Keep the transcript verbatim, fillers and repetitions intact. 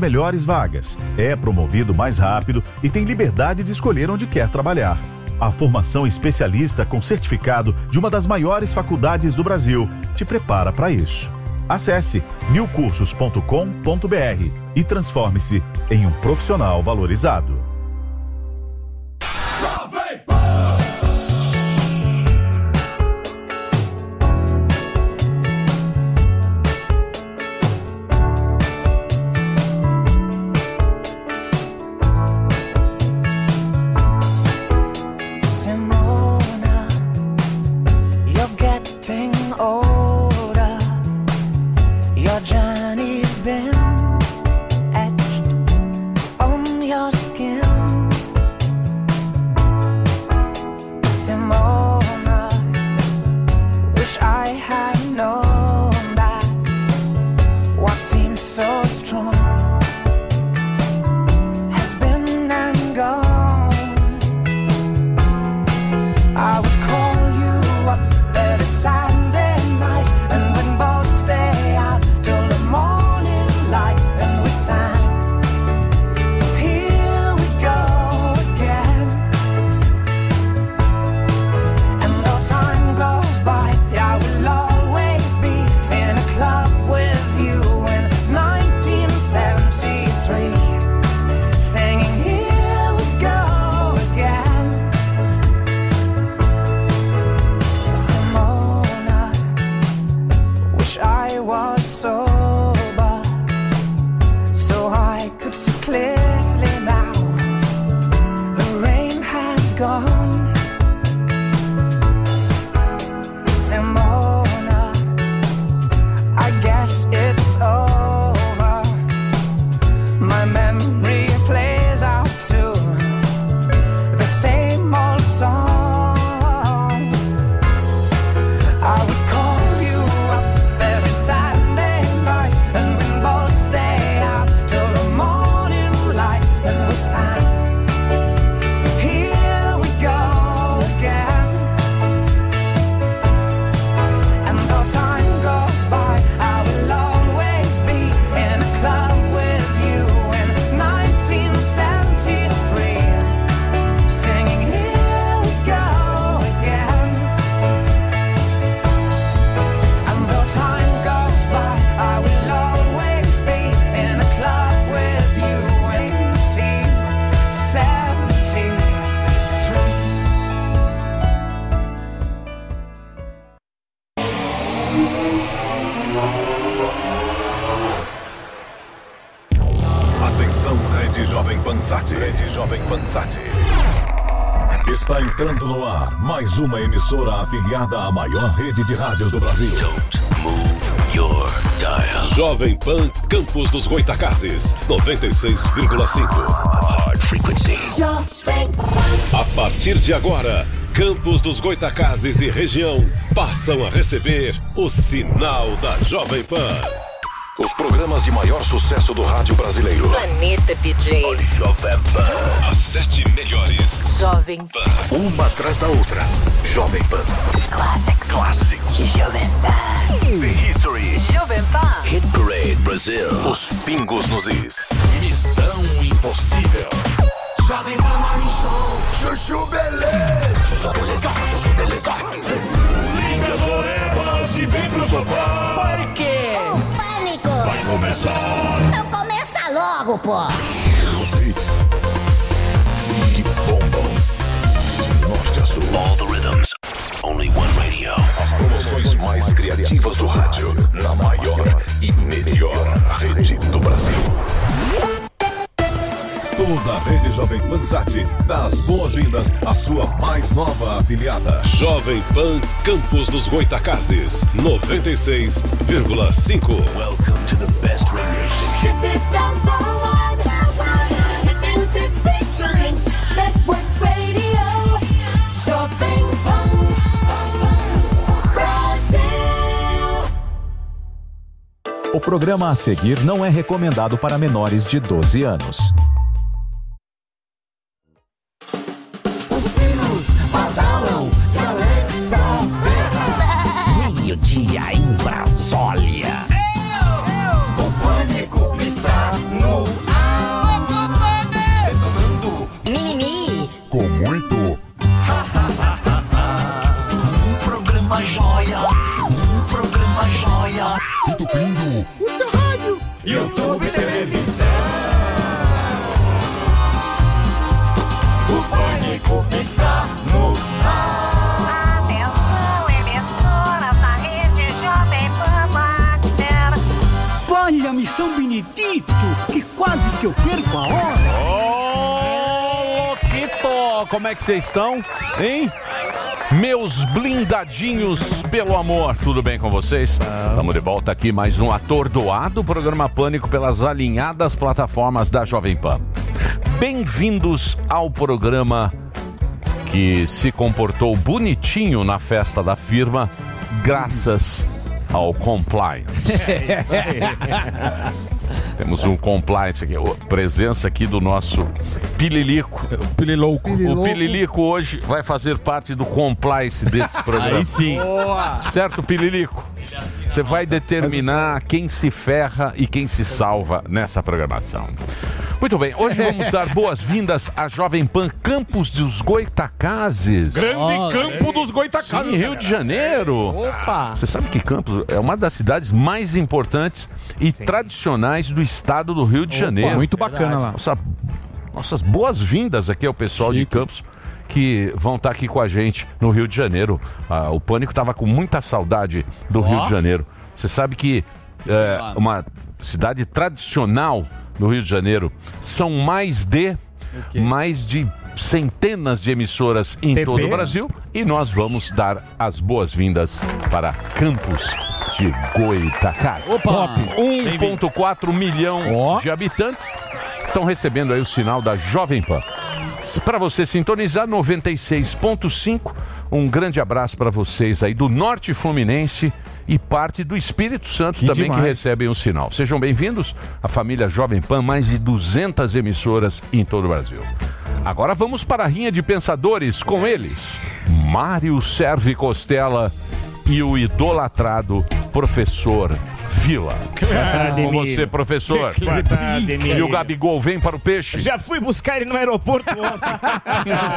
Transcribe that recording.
melhores vagas, é promovido mais rápido e tem liberdade de escolher onde quer trabalhar. A formação especialista com certificado de uma das maiores faculdades do Brasil te prepara para isso. Acesse mil cursos ponto com ponto b r e transforme-se em um profissional valorizado. Está entrando no ar mais uma emissora afiliada à maior rede de rádios do Brasil. Don't move your dial. Jovem Pan Campos dos Goytacazes, noventa e seis vírgula cinco. Hard frequency. A partir de agora, Campos dos Goytacazes e região passam a receber o sinal da Jovem Pan. Os programas de maior sucesso do rádio brasileiro. Planeta D J. Jovem Pan. As sete melhores. Jovem Pan. Uma atrás da outra. Jovem Pan. Classics. Clássicos. Jovem Pan. The History. Jovem Pan. Hit Parade Brasil. Os pingos nos is. Missão Impossível. Jovem Pan Morning Show. Chuchu Beleza. Chuchu Beleza. Chuchu Beleza. Liga as orejas e vem pro sofá. Por quê? Vai começar! Então começa logo, pô! Os hits que bombam de norte a sul. All the rhythms, only one radio. As promoções mais criativas do rádio na maior e melhor rede do Brasil. Toda a rede Jovem Pan Sat dá as boas-vindas à sua mais nova afiliada. Jovem Pan Campos dos Goytacazes, noventa e seis vírgula cinco. Welcome to the best radio station. This is number one music station, network radio, Jovem Pan Brasil. O programa a seguir não é recomendado para menores de doze anos. Badalam e Alexa berra. Meio-dia em Brasólia. O pânico está no que quase que eu perco a hora. Ô, Loquito, como é que vocês estão, hein? Meus blindadinhos pelo amor, tudo bem com vocês? Estamos de volta aqui, mais um atordoado programa Pânico pelas alinhadas plataformas da Jovem Pan. Bem-vindos ao programa que se comportou bonitinho na festa da firma, graças ao compliance. É isso aí. Temos um compliance aqui, presença aqui do nosso Pililico. O Pililouco. O Pililico hoje vai fazer parte do compliance desse programa. Aí sim. Boa. Certo, Pililico? Você vai determinar quem se ferra e quem se salva nessa programação. Muito bem, hoje vamos dar boas-vindas à Jovem Pan Campos dos Goitacazes. Grande oh, campo é. dos Goitacazes. Em Rio de Janeiro. Opa! Você sabe que Campos é uma das cidades mais importantes e Sim. tradicionais do estado do Rio de Opa, Janeiro. Muito bacana lá. Nossa, nossas boas-vindas aqui ao pessoal Chico. de Campos que vão estar aqui com a gente no Rio de Janeiro. Ah, o Pânico estava com muita saudade do oh. Rio de Janeiro. Você sabe que é uma cidade tradicional no Rio de Janeiro. São mais de mais de centenas de emissoras em T P? todo o Brasil. E nós vamos dar as boas-vindas para Campos de Goitacazes. um vírgula quatro milhão oh. de habitantes estão recebendo aí o sinal da Jovem Pan. Para você sintonizar, noventa e seis ponto cinco. Um grande abraço para vocês aí do Norte Fluminense e parte do Espírito Santo que também demais. que recebem o sinal. Sejam bem-vindos à família Jovem Pan, mais de duzentas emissoras em todo o Brasil. Agora vamos para a rinha de pensadores com eles, Mário Serve Costela e o idolatrado professor Vila. Claro, com você, professor. Claro, e o Gabigol vem para o peixe? Já fui buscar ele no aeroporto ontem.